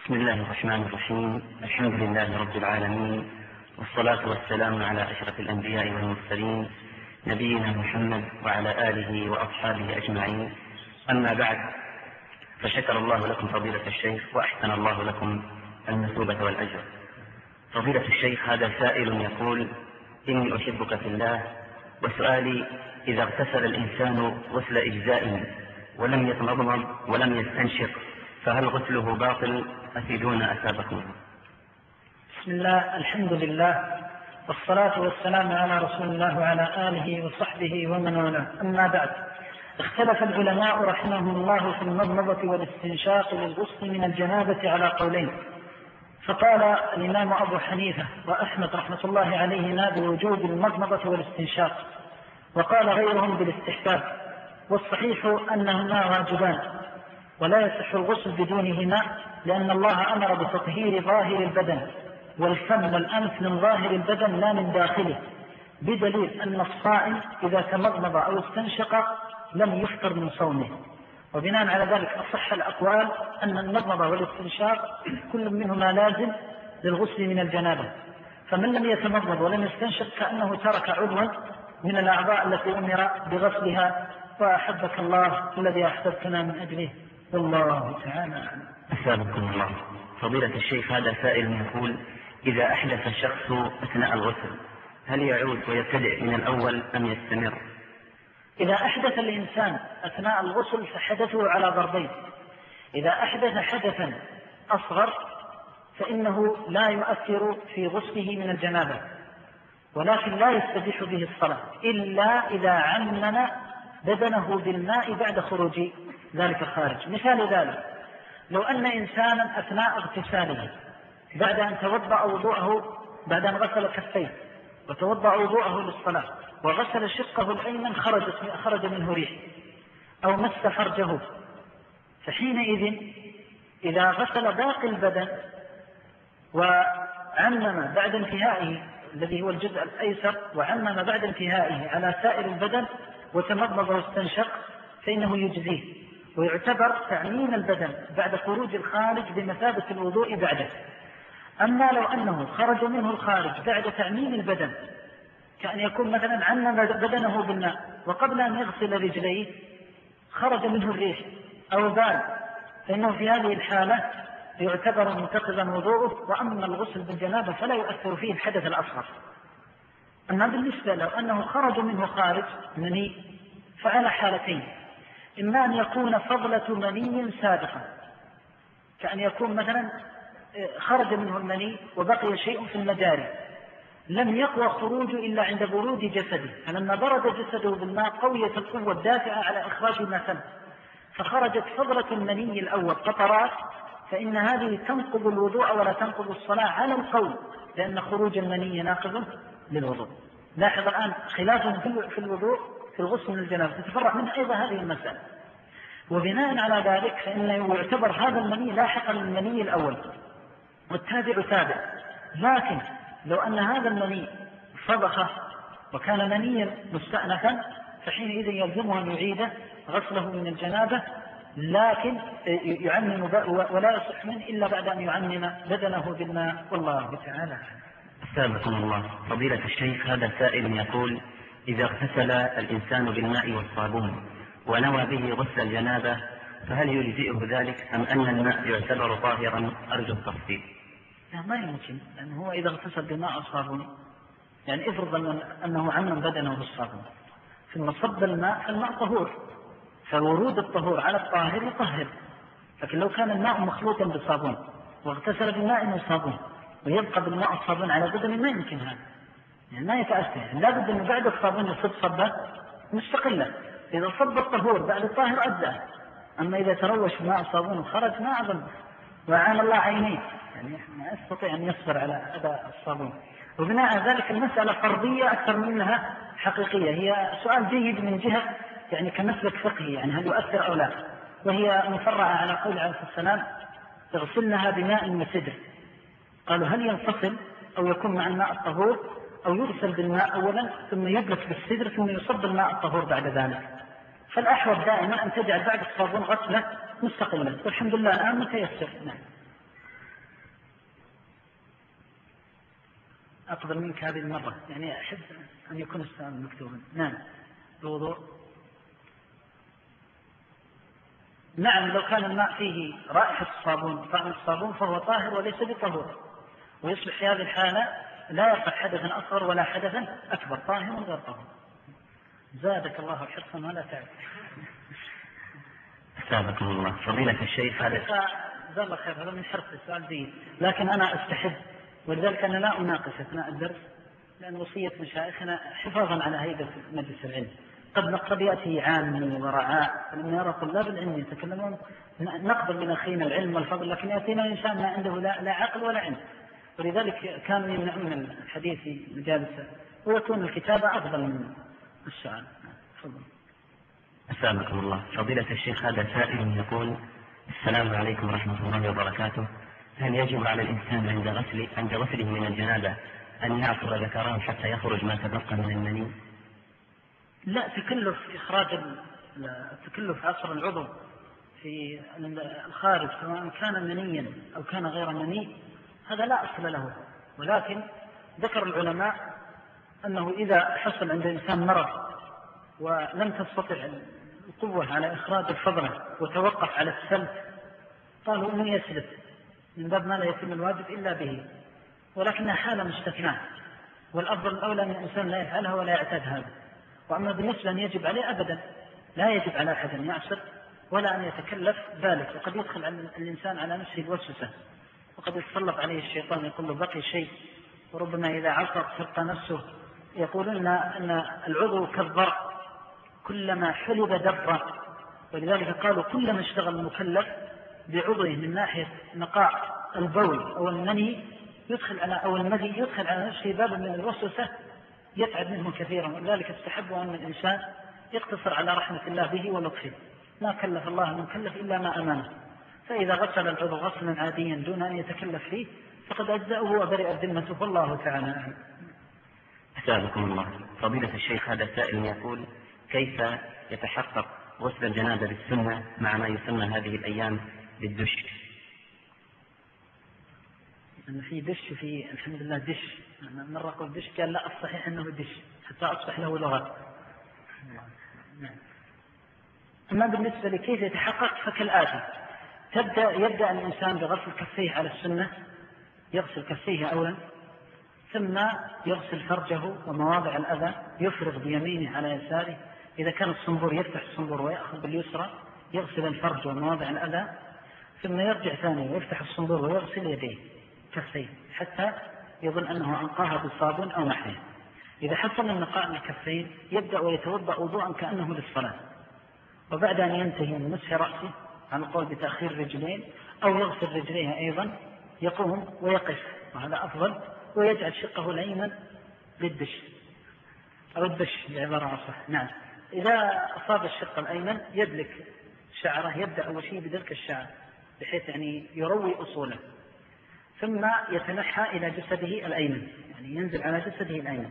بسم الله الرحمن الرحيم. الحمد لله رب العالمين، والصلاة والسلام على أشرف الأنبياء والمرسلين نبينا محمد وعلى آله وأصحابه أجمعين. أما بعد، فشكر الله لكم فضيلة الشيخ وأحسن الله لكم المثوبة والأجر. فضيلة الشيخ، هذا سائل يقول: إني أحبك في الله، وسؤالي: إذا اغتسل الإنسان غسل إجزاء ولم يتمضمض ولم يستنشق، فهل غسله باطل؟ أفيدون أثابكم. بسم الله، الحمد لله، والصلاة والسلام على رسول الله وعلى آله وصحبه ومن والاه. أما بعد، اختلف العلماء رحمهم الله في المضمضة والاستنشاق للغسل من الجنابة على قولين. فقال الإمام أبو حنيفة وأحمد رحمة الله عليهما بوجوب المضمضة والاستنشاق، وقال غيرهم بالاستحباب، والصحيح أنهما واجبان ولا يصح الغسل بدونهما، لأن الله أمر بتطهير ظاهر البدن والفم والأنف من ظاهر البدن لا من داخله، بدليل أن الصائم إذا تمضمض أو استنشق لم يفطر من صومه. وبناء على ذلك أصح الأقوال أن المضمضة والاستنشاق كل منهما لازم للغسل من الجنابة، فمن لم يتمضمض ولم يستنشق كأنه ترك عضوا من الأعضاء التي أمر بغسلها. وأحبك الله الذي أحببتنا من أجله، والله تعالى أعلم. أثابكم الله. فضيلة الشيخ، هذا سائل يقول: إذا أحدث الشخص أثناء الغسل، هل يعود ويبتدئ من الأول أم يستمر؟ إذا أحدث الإنسان أثناء الغسل فحدثه على ضربين. إذا أحدث حدثا أصغر فإنه لا يؤثر في غسله من الجنابة، ولكن لا يستبيح به الصلاة إلا إذا عمم بدنه بالماء بعد خروج ذلك الخارج. مثال ذلك: لو أن إنسانا أثناء اغتساله بعد أن توضأ وضوءه، بعد أن غسل كفيه وتوضأ وضوءه للصلاة وغسل شقه الأيمن خرج منه ريح أو مس فرجه، فحينئذ إذا غسل باقي البدن وعمم بعد انتهائه الذي هو الجزء الأيسر، وعمم بعد انتهائه على سائر البدن وتمضمض واستنشق، فإنه يجزيه، ويعتبر تعميم البدن بعد خروج الخارج بمثابة الوضوء بعده. أما لو أنه خرج منه الخارج بعد تعميم البدن، كأن يكون مثلا عمم بدنه بالماء وقبل أن يغسل رجليه خرج منه الريح أو بال، فإنه في هذه الحالة يعتبر منتقضا وضوءه. وأما الغسل بالجنابة فلا يؤثر فيه الحدث الأصغر. أما بالنسبة لو أنه خرج منه خارج مني فعلى حالتين: إما أن يكون فضلة مني سابقا، كأن يكون مثلا خرج منه المني وبقي شيء في المجاري لم يقوى خروج إلا عند برود جسده، فلما برد جسده بالماء قوية القوة الدافعة على إخراج ما ثم، فخرجت فضلة المني الأول قطرات، فإن هذه تنقض الوضوء ولا تنقض الصلاة على القول، لأن خروج المني ناقض للوضوء. لاحظ الآن خلافهم في الوضوء في الغسل من الجنابة، تتفرع منها أيضا هذه المسألة. وبناء على ذلك فإنه يعتبر هذا المني لاحقا للمني الأول والتابع تابع. لكن لو أن هذا المني فضخ وكان منيا مستأنفا فحينئذ يلزمه أن يعيد غسله من الجنابة، لكن يعمم ولا يصح منه إلا بعد أن يعمم بدنه بالماء، والله تعالى. أثابكم الله. فضيلة الشيخ، هذا سائل يقول: إذا اغتسل الإنسان بالماء والصابون ونوى به غسل الجنابة، فهل يجزئه ذلك أم أن الماء يعتبر طاهرا؟ أرجو التفصيل. لا، ما يمكن، لأنه هو إذا اغتسل بالماء والصابون، يعني افرض أنه عمم بدنه بالصابون ثم صب الماء، فالماء طهور، فورود الطهور على الطاهر يطهر. لكن لو كان الماء مخلوطا بالصابون واغتسل بالماء والصابون ويبقى بالماء والصابون على بدنه، ما يمكن هذا، يعني ما يتأثر. يعني لا بد أنه بعد الصابون يصب صبة مستقلة. إذا صب الطهور بعد الطاهر أجزأ، أما إذا تروش ماء الصابون وخرج ما أظن، وعان الله عينيه، يعني ما يستطيع أن يصبر على أذى الصابون. وبناء على ذلك المسألة فرضية أكثر منها حقيقية. هي سؤال جيد من جهة يعني كمسلك فقهي، يعني هل يؤثر أو لا، وهي مفرعة على قول عليه الصلاة والسلام: اغسلنها بماء وسدر. قالوا هل ينفصل أو يكون مع الماء الطهور، أو يغسل بالماء أولا ثم يدلك بالسدر ثم يصب الماء الطهور بعد ذلك؟ فالأحوط دائما أن تجعل بعد الصابون غسلة مستقلة، والحمد لله الآن متيسر. نعم. أقبل منك هذه المرة، يعني أحب أن يكون السؤال مكتوبا. نعم. الوضوء. نعم، لو كان الماء فيه رائحة الصابون طعم الصابون فهو طاهر وليس بطهور، ويصبح في هذه الحالة لا يرفع حدثا أصغر ولا حدثا أكبر، طاهر غير طهور. زادك الله حرصا ولا تعب. أثابكم الله. فضيلة الشيخ هذا جزاه الله خير، هذا من حرص السؤال جيد، لكن أنا أستحب، ولذلك أنا لا أناقش أثناء الدرس، لأن وصية مشايخنا حفاظا على هيبة مجلس العلم. قد يأتي عامي ورعاء، لما يرى طلاب العلم يتكلمون نقبل من أخينا العلم والفضل، لكن يأتينا إنسان ما عنده لا عقل ولا علم، ولذلك كانوا يمنعون من الحديث في مجالسه، ويكون الكتابة أفضل من السؤال. تفضل. أسامكم الله. فضيلة الشيخ هذا سائل يقول: السلام عليكم ورحمة الله وبركاته، هل يجب على الإنسان عند غسله من الجنابة أن يعصر ذكراه حتى يخرج ما تبقى من المني؟ لا، تكلف إخراج التكلف عصر العضو في الخارج سواء كان منيا أو كان غير مني هذا لا أصل له، ولكن ذكر العلماء أنه إذا حصل عند الإنسان مرض ولم تستطع القوة على إخراج الفضلة وتوقف على السلب، قالوا أنه يسلب من باب ما لا يتم الواجب إلا به، ولكنها حالة مستثناة، والأفضل الأولى أن الإنسان لا يفعلها ولا يعتاد هذا. وأما بالنسبة أن يجب عليه أبدا لا يجب على أحد أن يعصر ولا أن يتكلف ذلك، وقد يدخل الإنسان على نفسه الوسوسة، وقد يتسلط عليه الشيطان يقول له بقي شيء، وربما إذا عصر تلقى نفسه يقولون أن العضو كالضرع كلما حلب دبر، ولذلك قالوا كلما اشتغل المكلف بعضوه من ناحية نقاء البول أو المني أو المذي يدخل على نفسه باب من الوسوسة يتعب منه كثيرا، ولذلك استحبوا أن الإنسان يقتصر على رحمة الله به ولطفه، ما كلف الله من كلف إلا ما أمانه، فإذا غسل العضو غسلا عاديا دون أن يتكلف فيه فقد أجزأه وبرئت ذمته، والله تعالى أعلم. أسألكم الله. فضيلة الشيخ هذا سائل يقول: كيف يتحقق غسل الجنابة بالسنة مع ما يسمى هذه الأيام بالدش؟ أن في دش وفي الحمد لله دش، مرة قلت دش قال لا، الصحيح أنه دش حتى أصبح له لغة. أما بالنسبة لكيف يتحقق فكالآتي: يبدأ الإنسان بغسل كفيه على السنة، يغسل كفيه أولا، ثم يغسل فرجه ومواضع الأذى، يفرغ بيمينه على يساره، إذا كان الصنبور يفتح الصنبور ويأخذ باليسرى، يغسل الفرج ومواضع الأذى، ثم يرجع ثاني ويفتح الصنبور ويغسل يديه كفيه حتى يظن أنه أنقاها بالصابون أو نحوه. إذا حصل النقاء الكفين يبدأ ويتوضأ وضوءا كأنه للصلاة، وبعد أن ينتهي من مسح رأسه على القول بتأخير رجلين أو يغسل رجليها أيضا يقوم ويقف، وهذا أفضل، ويجعل شقه الأيمن للدش أو الدش بعبارة أصح. نعم، إذا أصاب الشق الأيمن يدلك شعره، يبدأ أول شيء بدلك الشعر بحيث يعني يروي أصوله، ثم يتنحى إلى جسده الأيمن، يعني ينزل على جسده الأيمن،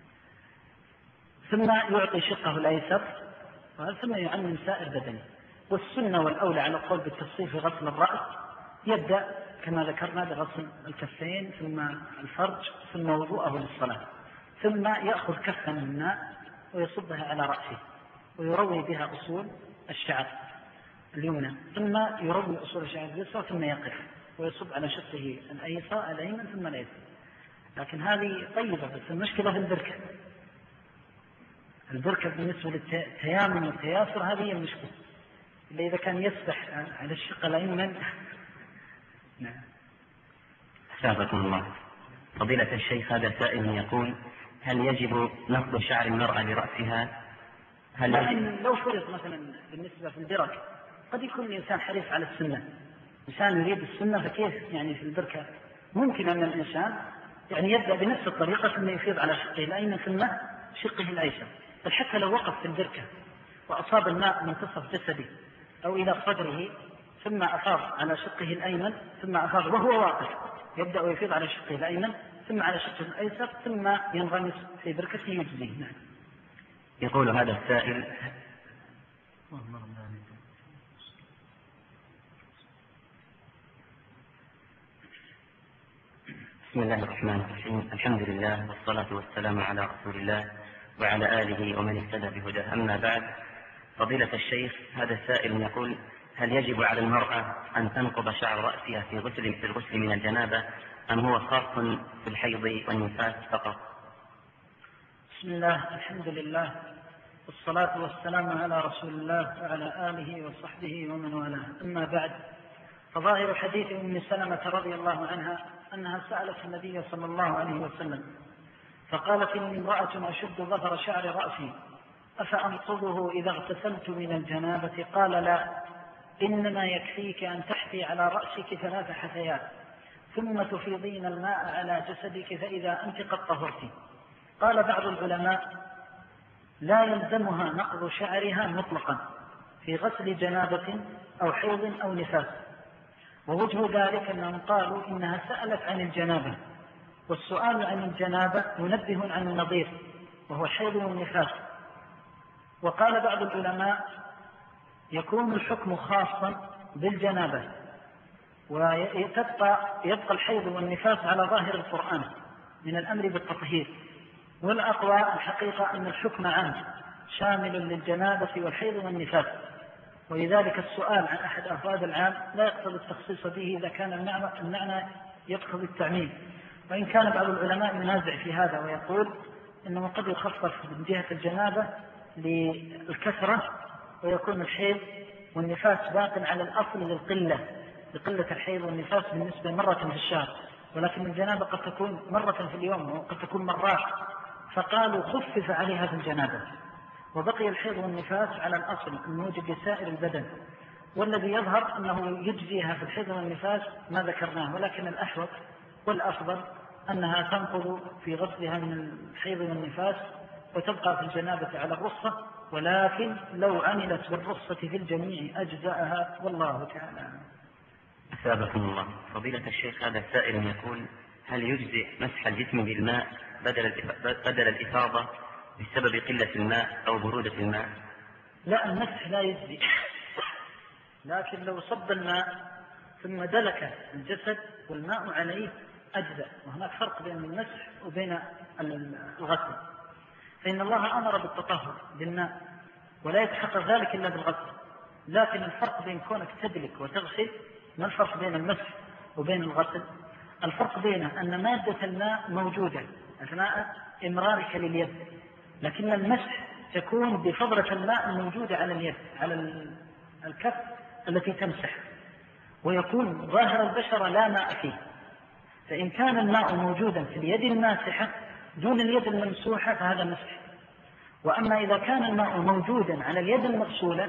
ثم يعطي شقه الأيسر، ثم يعمم سائر بدنه. والسنة والأولى على القول بالتفصيل في غسل الرأس يبدأ كما ذكرنا بغسل الكفين ثم الفرج ثم وضوءه للصلاة، ثم يأخذ كفا من ماء ويصبها على رأسه ويروي بها أصول الشعر اليمنى، ثم يروي أصول الشعر اليسرى، ثم يقف ويصب على شقه الأيسر الأيمن ثم الأيسر. لكن هذه طيبة، بس المشكلة في البركة بالنسبة للتيامن والتياسر هذه هي المشكلة، إلا إذا كان يسبح على الشق الأيمن. نعم. أسابقكم الله. فضيلة الشيخ هذا سائل يقول: هل يجب نقض شعر المرأة لرأسها؟ لو فرض مثلا بالنسبة في البركة قد يكون الإنسان حريص على السنة، إنسان يريد السنة، فكيف يعني في البركة ممكن أن الإنسان يعني يبدأ بنفس الطريقة ثم يفيض على شقه الأيمن ثم شقه الأيسر، بل حتى لو وقف في البركة وأصاب الماء منتصف جسده أو إلى صدره ثم أفاض على شقه الأيمن ثم أفاض وهو واقف، يبدأ ويفيض على شقه الأيمن ثم على شقه الأيسر ثم ينغمس في بركته يجزيه. نعم. يقول هذا السائل: بسم الله الرحمن الرحيم. الحمد لله والصلاة والسلام على رسول الله وعلى آله ومن اهتدى بهداه. أما بعد، فضيلة الشيخ، هذا سائل يقول: هل يجب على المرأة أن تنقض شعر رأسها في الغسل من الجنابة، أم هو خاص في الحيض والنفاس فقط؟ بسم الله، الحمد لله والصلاة والسلام على رسول الله وعلى آله وصحبه ومن والاه. أما بعد، فظاهر حديث أم سلمة رضي الله عنها أنها سألت النبي صلى الله عليه وسلم فقالت: إني امرأة أشد ظفر شعر رأسي أفأنقضه إذا اغتسلت من الجنابة؟ قال: لا، إنما يكفيك أن تحفي على رأسك 3 حثيات ثم تفيضين الماء على جسدك فإذا أنت قد طهرت. قال بعض العلماء: لا يلزمها نقض شعرها مطلقا في غسل جنابة أو حيض أو نفاس، ووجه ذلك أنهم قالوا إنها سألت عن الجنابة، والسؤال عن الجنابة منبه عن النظير وهو الحيض والنفاس. وقال بعض العلماء: يكون الحكم خاصا بالجنابة ويبقى الحيض والنفاس على ظاهر القرآن من الأمر بالتطهير، والأقوى الحقيقة أن الحكم عام شامل للجنابة والحيض والنفاس، ولذلك السؤال عن أحد أفراد العام لا يقتضي التخصيص به إذا كان المعنى يقتضي التعميم، وإن كان بعض العلماء ينازع في هذا ويقول إنه قد يخصص من جهة الجنابة للكثرة ويكون الحيض والنفاس باق على الأصل لقلة الحيض والنفاس بالنسبة مرة في الشهر، ولكن الجنابة قد تكون مرة في اليوم وقد تكون مرات، فقالوا خفف عليها في الجنابة، وبقي الحيض والنفاس على الأصل الموجب لسائر البدن. والذي يظهر أنه يجزيها في الحيض والنفاس ما ذكرناه، ولكن الأحوط والأفضل أنها تنقض في غسلها من الحيض والنفاس وتبقى في الجنابة على الرخصة، ولكن لو عملت بالرخصة في الجميع أجزاءها، والله تعالى. أثابكم الله. فضيلة الشيخ، هذا السائل يقول: هل يجزي مسح الجسم بالماء بدل الإفاضة بسبب قلة الماء أو برودة الماء؟ لا، المسح لا يجزي، لكن لو صب الماء ثم دلك الجسد والماء عليه أجزاء، وهناك فرق بين المسح وبين الغسل، فإن الله أمر بالتطهر بالماء ولا يتحقق ذلك إلا بالغسل، لكن الفرق بين كونك تدلك وتغسل، ما الفرق بين المسح وبين الغسل؟ الفرق بينه أن مادة الماء موجودة أثناء إمرارك لليد، لكن المسح تكون بفضلة الماء الموجودة على اليد، على الكف التي تمسح، ويكون ظاهر البشرة لا ماء فيه، فإن كان الماء موجودا في اليد الماسحة دون اليد الممسوحة فهذا مسح. وأما إذا كان الماء موجودا على اليد المغسولة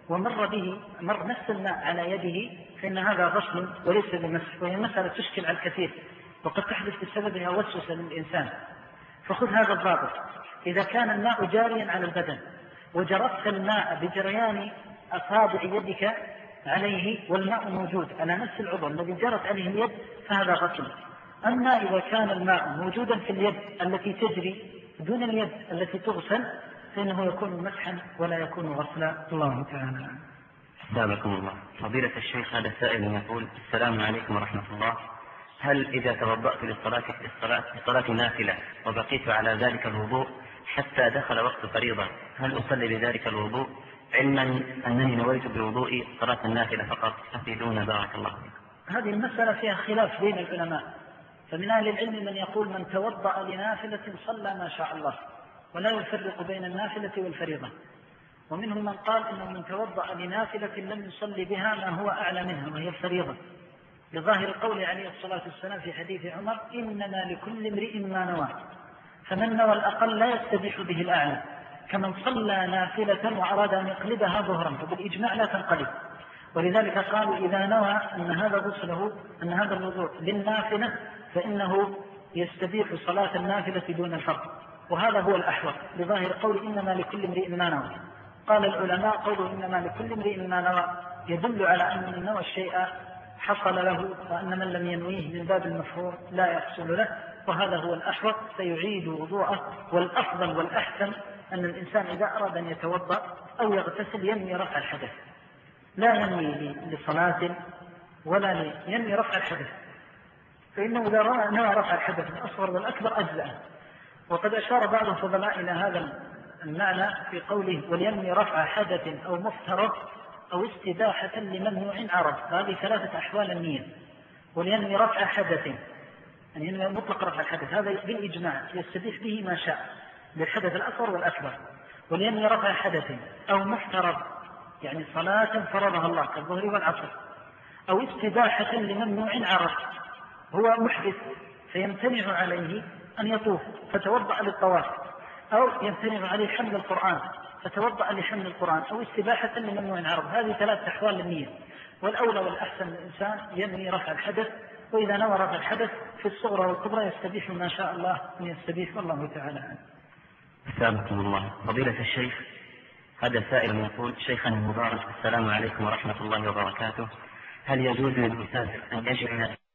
مر نفس الماء على يده فإن هذا غسل وليس بمسح، وهي مسألة تشكل على الكثير وقد تحدث بسببها وسوسة للإنسان. فخذ هذا الضابط: إذا كان الماء جاريا على البدن وجرت الماء بجريان أصابع يدك عليه والماء موجود على نفس العضو الذي جرت عليه اليد فهذا غسل. أما إذا كان الماء موجودا في اليد التي تجري دون اليد التي تغسل فإنه يكون مسحا ولا يكون غسلا. الله تعالى. أثابكم الله. فضيلة الشيخ، هذا سائل يقول: السلام عليكم ورحمة الله، هل إذا توضأت للصلاة نافلة وبقيت على ذلك الوضوء حتى دخل وقت فريضة، هل أصلي بذلك الوضوء، علما أنني نويت بوضوء صلاة النافلة فقط؟ أفيدونا بارك الله فيكم. هذه المسألة فيها خلاف بين العلماء، فمن أهل العلم من يقول من توضأ لنافلة صلى ما شاء الله ولا يفرق بين النافلة والفريضة، ومنهم من قال إنه من توضأ لنافلة لم يصلي بها ما هو أعلى منها وهي الفريضة، لظاهر قول عليه الصلاة والسلام في حديث عمر: إننا لكل امرئ ما نوى، فمن نوى الأقل لا يستبيح به الأعلى، كمن صلى نافلة وأراد أن يقلبها ظهرا فبالإجماع لا تنقلب. ولذلك قالوا إذا نوى أن هذا غسله أن هذا الوضوء للنافلة فإنه يستبيح صلاة النافلة دون الفرض، وهذا هو الأحوط لظاهر قول إنما لكل امرئ ما نوى. قال العلماء قوله إنما لكل امرئ ما نوى يدل على أن من نوى الشيء حصل له، وأن من لم ينويه من باب المفهوم لا يحصل له، وهذا هو الأحوط، سيعيد وضوءه. والأفضل والأحسن أن الإنسان إذا أراد أن يتوضأ أو يغتسل ينوي رفع الحدث، لا ينوي لصلاة ولا ينوي رفع الحدث، فإنه إذا نوى رفع الحدث الأصغر والأكبر أجزأ. وقد أشار بعض الفضلاء إلى هذا المعنى في قوله ولينوي رفع حدث أو مفترض أو استباحة لممنوع عرض. هذه ثلاثة أحوال النية. ولينوي رفع حدث يعني ينوي مطلق رفع الحدث، هذا بالإجماع يستبيح به ما شاء بالحدث الأصغر والأكبر. ولينوي رفع حدث أو مفترض يعني صلاة فرضها الله كالظهر والعصر، أو استباحة لممنوع عرض، هو محدث فيمتنع عليه أن يطوف فتوضأ للطواف، أو يمتنع عليه حمل القرآن فتوضأ لحمل القرآن، أو استباحة لممنوع عرض. هذه ثلاث أحوال للنية، والأولى والأحسن الإنسان ينوي رفع الحدث، وإذا نوى رفع الحدث في الصغرى والكبرى يستبيح ما شاء الله أن يستبيح، والله تعالى عنه. أثابكم الله. فضيلة الشيخ، هذا سائل يقول: شيخنا المبارك، السلام عليكم ورحمة الله وبركاته، هل يجوز للمسافر أن يجمع